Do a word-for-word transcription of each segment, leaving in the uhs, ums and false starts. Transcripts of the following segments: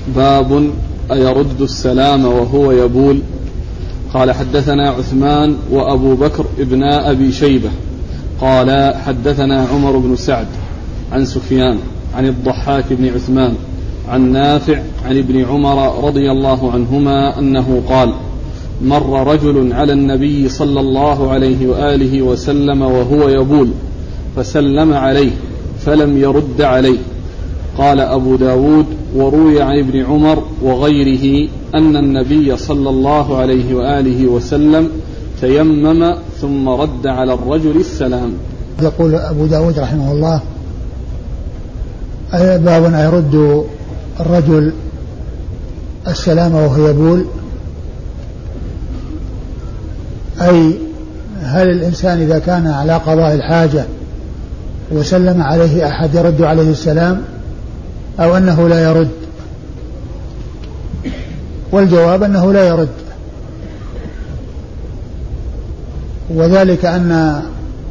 باب أيرد السلام وهو يبول. قال حدثنا عثمان وأبو بكر ابن أبي شيبة قال حدثنا عمر بن سعد عن سفيان عن الضحاك بن عثمان عن نافع عن ابن عمر رضي الله عنهما أنه قال مر رجل على النبي صلى الله عليه وآله وسلم وهو يبول فسلم عليه فلم يرد عليه. قال أبو داود وروي عن ابن عمر وغيره أن النبي صلى الله عليه وآله وسلم تيمم ثم رد على الرجل السلام. يقول أبو داود رحمه الله باب يرد الرجل السلام وهو يبول، أي هل الإنسان إذا كان على قضاء الحاجة وسلم عليه أحد يرد عليه السلام أو أنه لا يرد؟ والجواب أنه لا يرد، وذلك أن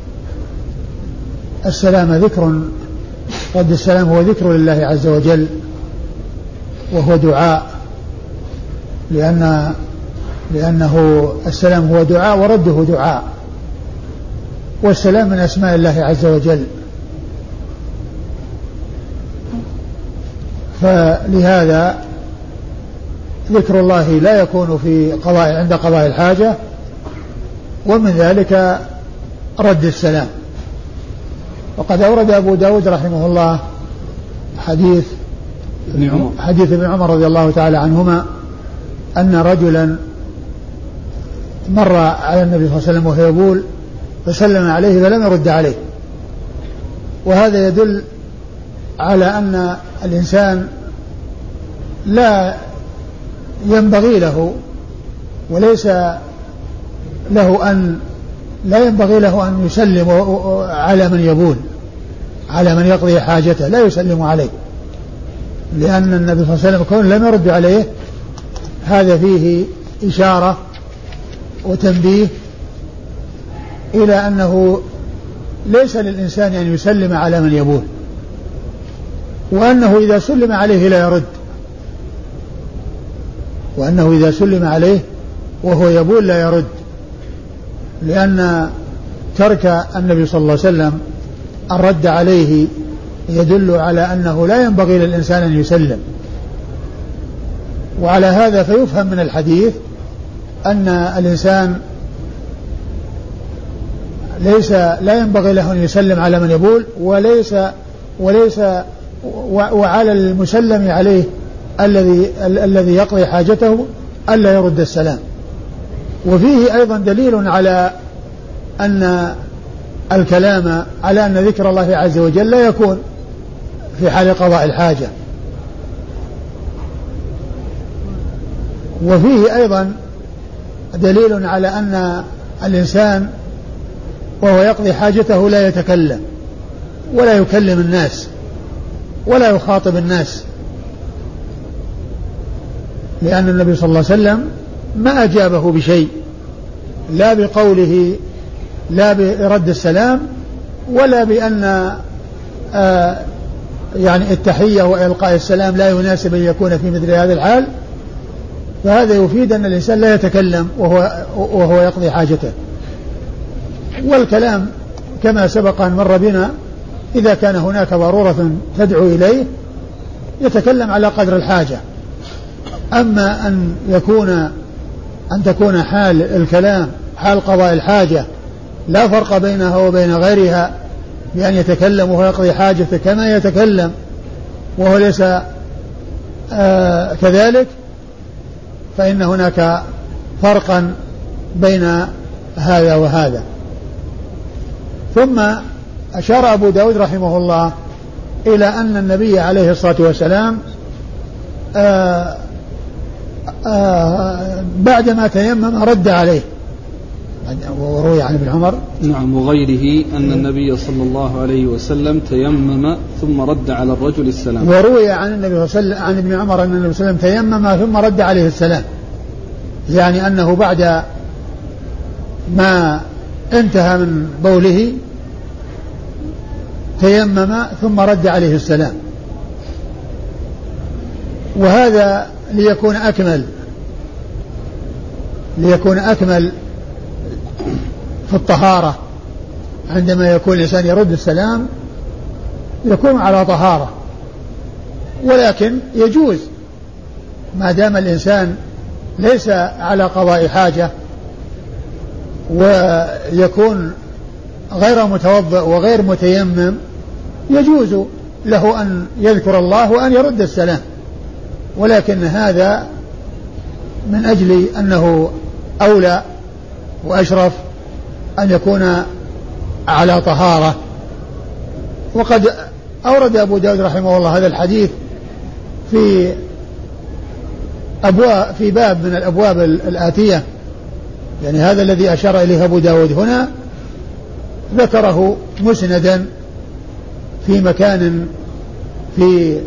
السلام ذكر، رد السلام هو ذكر لله عز وجل وهو دعاء، لأن لأنه السلام هو دعاء ورده دعاء، والسلام من أسماء الله عز وجل. فلهذا ذكر الله لا يكون في قضاء عند قضاء الحاجة، ومن ذلك رد السلام. وقد أورد أبو داود رحمه الله حديث ابن عمر حديث ابن عمر رضي الله تعالى عنهما أن رجلا مر على النبي صلى الله عليه وسلم وهو يبول فسلم عليه فلم يرد عليه، وهذا يدل على أن الإنسان لا ينبغي له وليس له أن لا ينبغي له أن يسلم على من يبول، على من يقضي حاجته لا يسلم عليه، لأن النبي صلى الله عليه وسلم كون لم يرد عليه هذا فيه إشارة وتنبيه إلى أنه ليس للإنسان أن يسلم على من يبول، وأنه إذا سلم عليه لا يرد، وأنه إذا سلم عليه وهو يبول لا يرد، لأن ترك النبي صلى الله عليه وسلم الرد عليه يدل على أنه لا ينبغي للإنسان أن يسلم. وعلى هذا فيفهم من الحديث أن الإنسان ليس لا ينبغي له أن يسلم على من يبول، وليس وليس وعلى المسلم عليه الذي الذي يقضي حاجته ألا يرد السلام. وفيه أيضا دليل على أن الكلام على أن ذكر الله عز وجل لا يكون في حال قضاء الحاجة. وفيه أيضا دليل على أن الإنسان وهو يقضي حاجته لا يتكلم ولا يكلم الناس ولا يخاطب الناس، لأن النبي صلى الله عليه وسلم ما أجابه بشيء، لا بقوله لا برد السلام ولا بأن آه يعني التحية وإلقاء السلام لا يناسب أن يكون في مثل هذا الحال. فهذا يفيد أن الإنسان لا يتكلم وهو, وهو يقضي حاجته. والكلام كما سبق أن مر بنا إذا كان هناك ضرورة تدعو إليه يتكلم على قدر الحاجة. أما أن يكون أن تكون حال الكلام حال قضاء الحاجة لا فرق بينها وبين غيرها بأن يتكلم وهو يقضي حاجته كما يتكلم وهو ليس آه كذلك، فإن هناك فرقا بين هذا وهذا. ثم أشار أبو داود رحمه الله إلى أن النبي عليه الصلاة والسلام آه آه بعدما تيمم رد عليه، وروي عن ابن عمر نعم وغيره أن النبي صلى الله عليه وسلم تيمم ثم رد على الرجل السلام. وروي عن النبي صلى الله عليه وسلم عن ابن عمر أن النبي صلى الله عليه وسلم تيمم ثم رد عليه السلام، يعني أنه بعد ما انتهى من بوله تيمم ثم رد عليه السلام. وهذا ليكون أكمل ليكون أكمل في الطهارة. عندما يكون الإنسان يرد السلام يكون على طهارة، ولكن يجوز ما دام الإنسان ليس على قضاء حاجة ويكون غير متوضئ وغير متيمم، يجوز له أن يذكر الله وأن يرد السلام، ولكن هذا من أجل أنه أولى وأشرف أن يكون على طهارة. وقد أورد أبو داود رحمه الله هذا الحديث في أبواب في باب من الأبواب الآتية، يعني هذا الذي أشار إليه أبو داود هنا ذكره مسندا في مكان في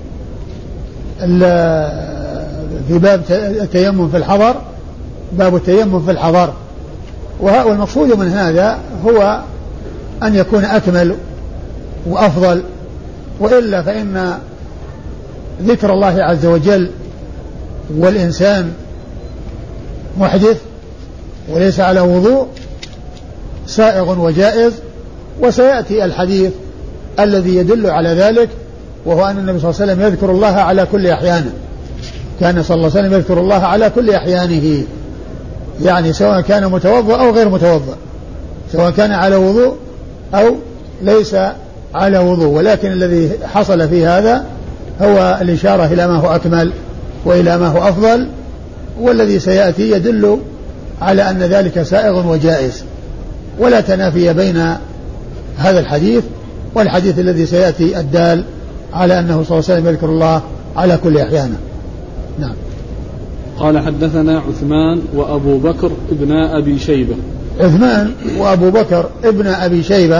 في باب التيمم في الحضر، باب التيمم في الحضر. والمقصود من هذا هو أن يكون أكمل وأفضل، وإلا فإن ذكر الله عز وجل والإنسان محدث وليس على وضوء سائغ وجائز. وسيأتي الحديث الذي يدل على ذلك، وهو أن النبي صلى الله عليه وسلم يذكر الله على كل أحيانه، كان صلى الله عليه وسلم يذكر الله على كل أحيانه، يعني سواء كان متوضأ أو غير متوضأ، سواء كان على وضوء أو ليس على وضوء. ولكن الذي حصل في هذا هو الإشارة إلى ما هو أكمل وإلى ما هو أفضل، والذي سيأتي يدل على أن ذلك سائغ وجائز، ولا تنافي بين هذا الحديث والحديث الذي سيأتي الدال على أنه صلى الله عليه وسلم يذكر الله على كل أحيانه. نعم. قال حدثنا عثمان وأبو بكر ابن أبي شيبة. عثمان وأبو بكر ابن أبي شيبة،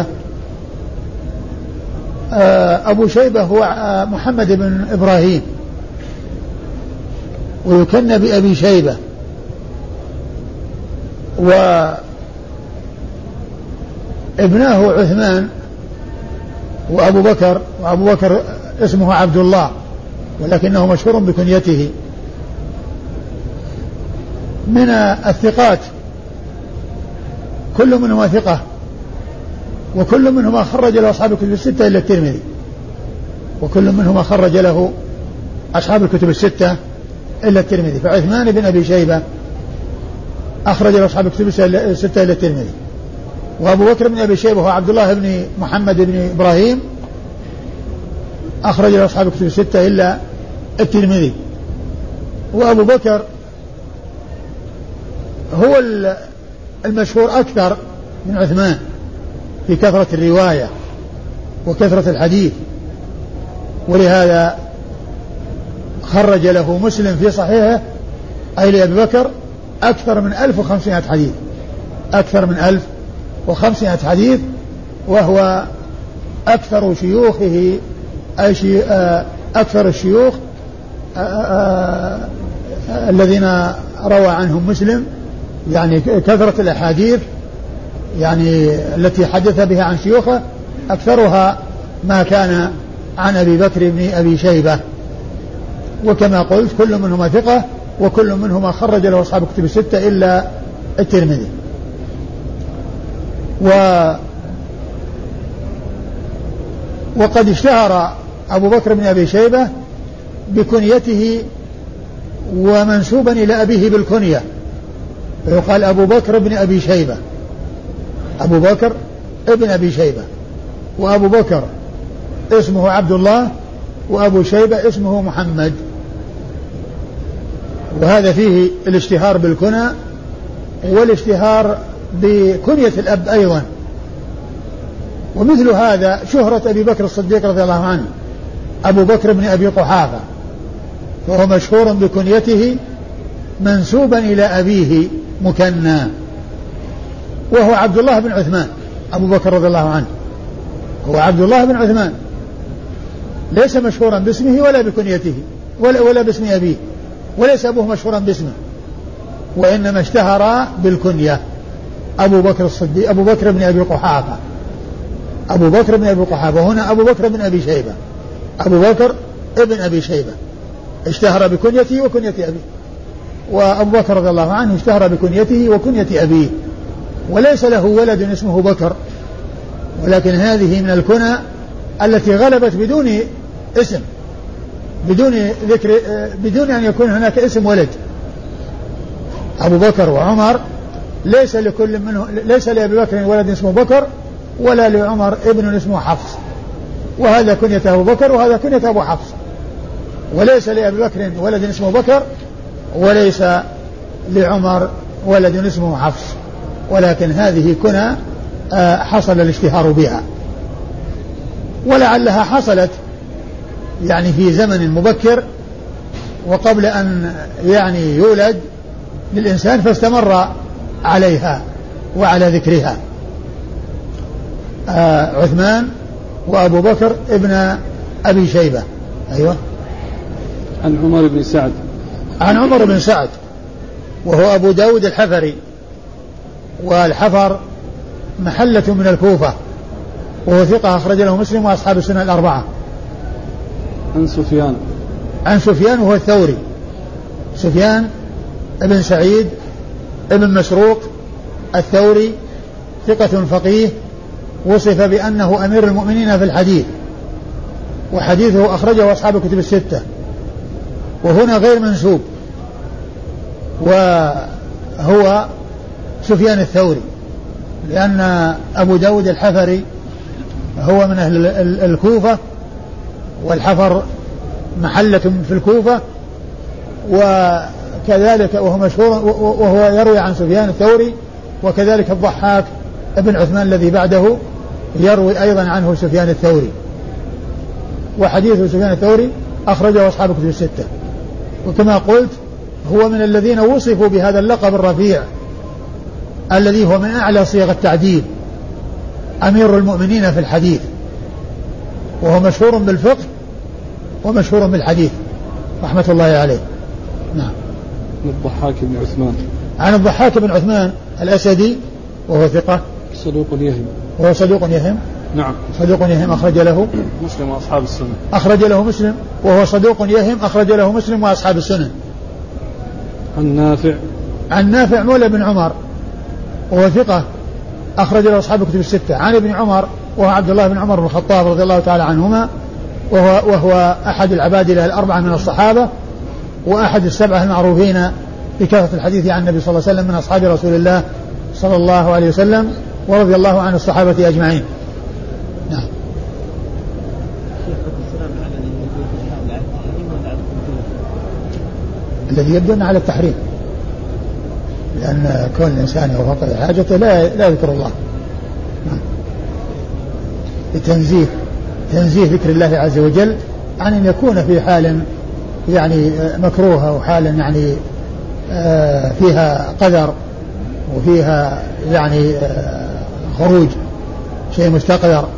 أبو شيبة هو محمد بن إبراهيم ويكن بأبي شيبة، وابناه عثمان وأبو بكر، وأبو بكر اسمه عبد الله ولكنه مشهور بكنيته، من الثقات، كل منهما ثقة، وكل منهما خرج له أصحاب الكتب الستة إلا الترمذي، وكل منهما خرج له أصحاب الكتب الستة إلا الترمذي. فعثمان بن أبي شيبة أخرج له أصحاب الكتب الستة إلا الترمذي، وأبو بكر بن أبي شيبة هو عبد الله بن محمد بن إبراهيم أخرج له أصحاب الكتب الستة إلا الترمذي. وأبو بكر هو المشهور أكثر من عثمان في كثرة الرواية وكثرة الحديث، ولهذا خرج له مسلم في صحيحه أي لأبي بكر أكثر من ألف وخمسمائة حديث، أكثر من ألف وخمسمائة حديث، وهو أكثر شيوخه أي شي أكثر الشيوخ الذين روى عنهم مسلم، يعني كثرة الأحاديث يعني التي حدث بها عن شيوخه أكثرها ما كان عن أبي بكر بن أبي شيبة. وكما قلت كل منهما ثقة، وكل منهما خرج له أصحاب الكتب الستة إلا الترمذي. و وقد اشتهر أبو بكر بن أبي شيبة بكنيته ومنسوبا إلى أبيه بالكنية، فيقال أبو بكر بن أبي شيبة، أبو بكر ابن أبي شيبة، وأبو بكر اسمه عبد الله، وأبو شيبة اسمه محمد. وهذا فيه الاشتهار بالكنى والاشتهار بكنية الأب أيضا. ومثل هذا شهرة أبي بكر الصديق رضي الله عنه أبو بكر بن أبي قحافة، وهو مشهور بكنيته منسوبا إلى أبيه مكنى، وهو عبد الله بن عثمان. أبو بكر رضي الله عنه هو عبد الله بن عثمان، ليس مشهورا باسمه ولا بكنيته ولا, ولا باسم أبيه، وليس أبوه مشهورا باسمه، وإنما اشتهر بالكنية أبو بكر الصديق، أبو بكر بن أبي قحافة، أبو بكر بن أبي قحافة. هنا أبو بكر بن أبي شيبة، أبو بكر ابن أبي شيبة اشتهر بكنيته وكنية أبيه، وأبو بكر رضي الله عنه اشتهر بكنيته وكنية أبيه، وليس له ولد اسمه بكر، ولكن هذه من الكنى التي غلبت بدون اسم، بدون ذكر، بدون أن يكون هناك اسم ولد. أبو بكر وعمر ليس لكل منه، ليس لأبي بكر ولد اسمه بكر ولا لعمر ابن اسمه حفص، وهذا كنية أبو بكر وهذا كنية أبو حفص، وليس لأبي بكر ولد اسمه بكر وليس لعمر ولد اسمه حفص، ولكن هذه كنى حصل الاشتهار بها، ولعلها حصلت يعني في زمن مبكر وقبل أن يعني يولد للإنسان فاستمر عليها وعلى ذكرها. آه عثمان وأبو بكر ابن أبي شيبة. أيوة. عن عمر بن سعد. عن عمر بن سعد وهو أبو داود الحفري، والحفر محلة من الكوفة، وهو ثقة أخرج له مسلم وأصحاب السنة الأربعة. عن سفيان. عن سفيان وهو الثوري، سفيان ابن سعيد ابن مسروق الثوري، ثقة فقيه، وصف بأنه أمير المؤمنين في الحديث، وحديثه أخرجه أصحاب الكتب الستة، وهنا غير منسوب، وهو سفيان الثوري، لأن أبو داود الحفري هو من أهل الكوفة، والحفر محلة في الكوفة، وكذلك وهو مشهور وهو يروي عن سفيان الثوري، وكذلك الضحاك ابن عثمان الذي بعده يروي أيضا عنه سفيان الثوري، وحديث سفيان الثوري أخرجه أصحاب الكتب الستة. وكما قلت هو من الذين وصفوا بهذا اللقب الرفيع الذي هو من أعلى صيغ التعديل، أمير المؤمنين في الحديث، وهو مشهور بالفقه ومشهور بالحديث رحمة الله عليه. نعم. عن الضحاك بن عثمان. عن الضحاك بن عثمان الأسدي وهو ثقة صدوق يهم. وهو صدوق يهم. نعم. صدوق يهم أخرج له مسلم وأصحاب السنة. أخرج له مسلم وهو صدوق يهم أخرج له مسلم وأصحاب السنة. عن نافع. عن نافع مولى بن عمر وهو ثقة أخرج له أصحاب الكتب الستة. عن ابن عمر وهو عبد الله بن عمر بن الخطاب رضي الله تعالى عنهما، وهو, وهو أحد العبادلة الأربعة من الصحابة، وأحد السبعة المعروفين بكثرة الحديث عن النبي صلى الله عليه وسلم من أصحاب رسول الله صلى الله عليه وسلم، ورضي الله عن الصحابة أجمعين. نعم. الذي يبدو على التحريم، لأن كون الإنسان هو فقد حاجته لا لا يذكر الله. نعم. لتنزيه تنزيه ذكر الله عز وجل عن أن يكون في حال يعني مكروهة وحال يعني فيها قدر وفيها يعني خروج شيء مستقذر.